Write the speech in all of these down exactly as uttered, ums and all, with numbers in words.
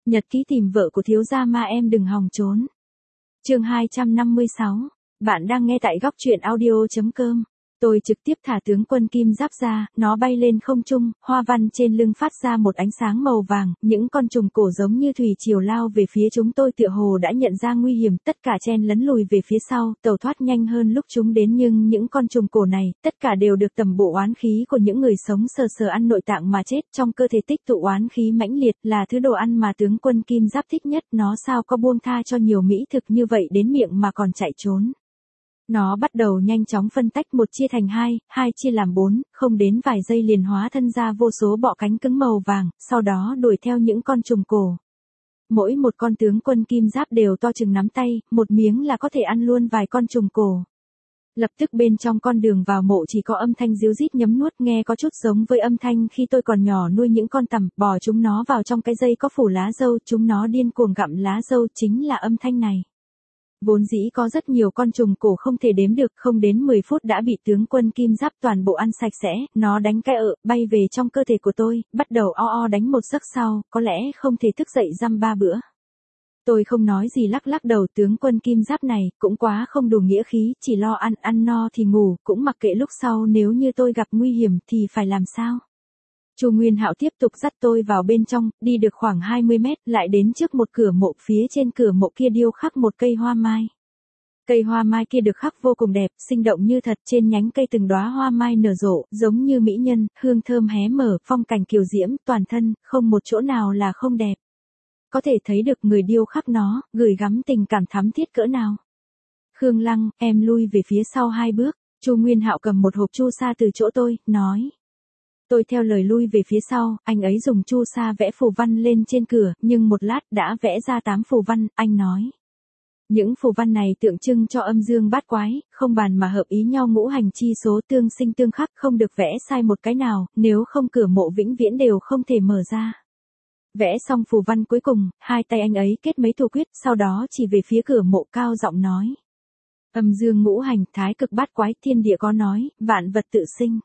Nhật ký tìm vợ của thiếu gia ma em đừng hòng trốn. Chương hai trăm năm mươi sáu. Bạn đang nghe tại góc truyện audio chấm com. Tôi trực tiếp thả tướng quân kim giáp ra, nó bay lên không trung, hoa văn trên lưng phát ra một ánh sáng màu vàng, những con trùng cổ giống như thủy triều lao về phía chúng tôi tựa hồ đã nhận ra nguy hiểm, tất cả chen lấn lùi về phía sau, tàu thoát nhanh hơn lúc chúng đến nhưng những con trùng cổ này, tất cả đều được tầm bộ oán khí của những người sống sờ sờ ăn nội tạng mà chết, trong cơ thể tích tụ oán khí mãnh liệt là thứ đồ ăn mà tướng quân kim giáp thích nhất, nó sao có buông tha cho nhiều mỹ thực như vậy đến miệng mà còn chạy trốn. Nó bắt đầu nhanh chóng phân tách một chia thành hai, hai chia làm bốn, không đến vài giây liền hóa thân ra vô số bọ cánh cứng màu vàng, sau đó đuổi theo những con trùng cổ. Mỗi một con tướng quân kim giáp đều to chừng nắm tay, một miếng là có thể ăn luôn vài con trùng cổ. Lập tức bên trong con đường vào mộ chỉ có âm thanh ríu rít nhấm nuốt nghe có chút giống với âm thanh khi tôi còn nhỏ nuôi những con tằm, bò chúng nó vào trong cái dây có phủ lá dâu, chúng nó điên cuồng gặm lá dâu, chính là âm thanh này. Vốn dĩ có rất nhiều con trùng cổ không thể đếm được, không đến mười phút đã bị tướng quân kim giáp toàn bộ ăn sạch sẽ, nó đánh cái ợ, bay về trong cơ thể của tôi, bắt đầu o o đánh một giấc sau, có lẽ không thể thức dậy dăm ba bữa. Tôi không nói gì lắc lắc đầu, tướng quân kim giáp này, cũng quá không đủ nghĩa khí, chỉ lo ăn, ăn no thì ngủ, cũng mặc kệ lúc sau nếu như tôi gặp nguy hiểm thì phải làm sao. Chu Nguyên Hạo tiếp tục dắt tôi vào bên trong, đi được khoảng hai mươi mét, lại đến trước một cửa mộ, phía trên cửa mộ kia điêu khắc một cây hoa mai. Cây hoa mai kia được khắc vô cùng đẹp, sinh động như thật, trên nhánh cây từng đóa hoa mai nở rộ, giống như mỹ nhân, hương thơm hé mở, phong cảnh kiều diễm, toàn thân, không một chỗ nào là không đẹp. Có thể thấy được người điêu khắc nó, gửi gắm tình cảm thắm thiết cỡ nào. Khương Lăng, em lui về phía sau hai bước, Chu Nguyên Hạo cầm một hộp chu sa từ chỗ tôi, nói. Tôi theo lời lui về phía sau, anh ấy dùng chu sa vẽ phù văn lên trên cửa, nhưng một lát đã vẽ ra tám phù văn, anh nói. Những phù văn này tượng trưng cho âm dương bát quái, không bàn mà hợp ý nhau, ngũ hành chi số tương sinh tương khắc, không được vẽ sai một cái nào, nếu không cửa mộ vĩnh viễn đều không thể mở ra. Vẽ xong phù văn cuối cùng, hai tay anh ấy kết mấy thủ quyết, sau đó chỉ về phía cửa mộ cao giọng nói. Âm dương ngũ hành, thái cực bát quái, thiên địa có nói, vạn vật tự sinh.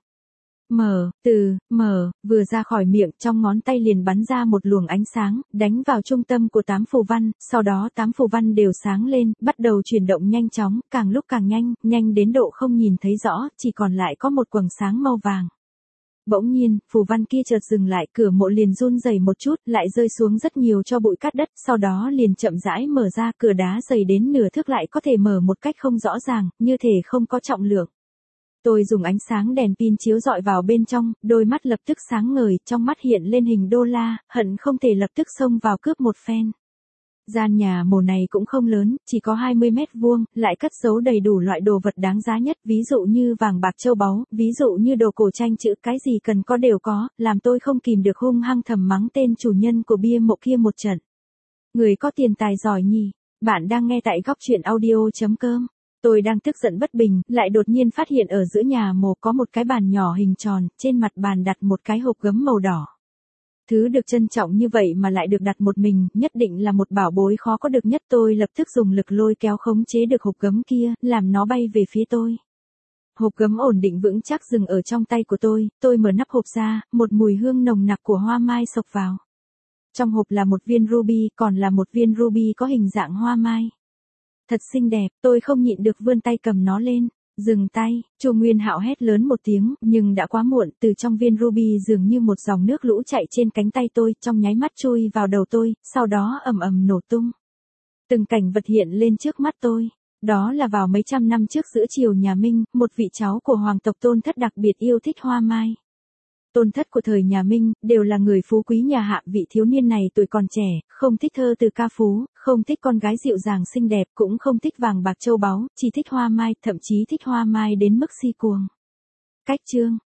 Mở, từ, mở, vừa ra khỏi miệng, trong ngón tay liền bắn ra một luồng ánh sáng, đánh vào trung tâm của tám phù văn, sau đó tám phù văn đều sáng lên, bắt đầu chuyển động nhanh chóng, càng lúc càng nhanh, nhanh đến độ không nhìn thấy rõ, chỉ còn lại có một quầng sáng màu vàng. Bỗng nhiên, phù văn kia chợt dừng lại, cửa mộ liền run rẩy một chút, lại rơi xuống rất nhiều cho bụi cát đất, sau đó liền chậm rãi mở ra, cửa đá dày đến nửa thước lại có thể mở một cách không rõ ràng, như thể không có trọng lượng. Tôi dùng ánh sáng đèn pin chiếu rọi vào bên trong, đôi mắt lập tức sáng ngời, trong mắt hiện lên hình đô la, hận không thể lập tức xông vào cướp một phen. Gian nhà mồ này cũng không lớn, chỉ có hai mươi mét vuông, lại cất giấu đầy đủ loại đồ vật đáng giá nhất, ví dụ như vàng bạc châu báu, ví dụ như đồ cổ tranh chữ, cái gì cần có đều có, làm tôi không kìm được hung hăng thầm mắng tên chủ nhân của bia mộ kia một trận. Người có tiền tài giỏi nhỉ, bạn đang nghe tại góc truyện audio chấm com. Tôi đang tức giận bất bình, lại đột nhiên phát hiện ở giữa nhà mồ có một cái bàn nhỏ hình tròn, trên mặt bàn đặt một cái hộp gấm màu đỏ. Thứ được trân trọng như vậy mà lại được đặt một mình, nhất định là một bảo bối khó có được nhất. Tôi lập tức dùng lực lôi kéo khống chế được hộp gấm kia, làm nó bay về phía tôi. Hộp gấm ổn định vững chắc dừng ở trong tay của tôi, tôi mở nắp hộp ra, một mùi hương nồng nặc của hoa mai xộc vào. Trong hộp là một viên ruby, còn là một viên ruby có hình dạng hoa mai. Thật xinh đẹp, tôi không nhịn được vươn tay cầm nó lên. Dừng tay, Chu Nguyên Hạo hét lớn một tiếng, nhưng đã quá muộn, từ trong viên ruby dường như một dòng nước lũ chạy trên cánh tay tôi, trong nháy mắt chui vào đầu tôi, sau đó ầm ầm nổ tung. Từng cảnh vật hiện lên trước mắt tôi, đó là vào mấy trăm năm trước giữa triều nhà Minh, một vị cháu của hoàng tộc Tôn Thất đặc biệt yêu thích hoa mai. Tôn Thất của thời nhà Minh, đều là người phú quý nhà Hạ, vị thiếu niên này tuổi còn trẻ, không thích thơ từ ca phú, không thích con gái dịu dàng xinh đẹp, cũng không thích vàng bạc châu báu, chỉ thích hoa mai, thậm chí thích hoa mai đến mức si cuồng. Cách chương,